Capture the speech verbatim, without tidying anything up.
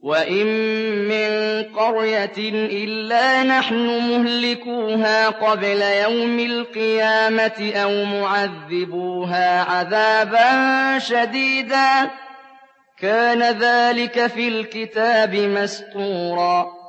وَإِن مِّن قَرْيَةٍ إِلَّا نَحْنُ مُهْلِكُوهَا قَبْلَ يَوْمِ الْقِيَامَةِ أَوْ مُعَذِّبُوهَا عَذَابًا شَدِيدًا ۚ كَانَ ذَٰلِكَ فِي الْكِتَابِ مَسْطُورًا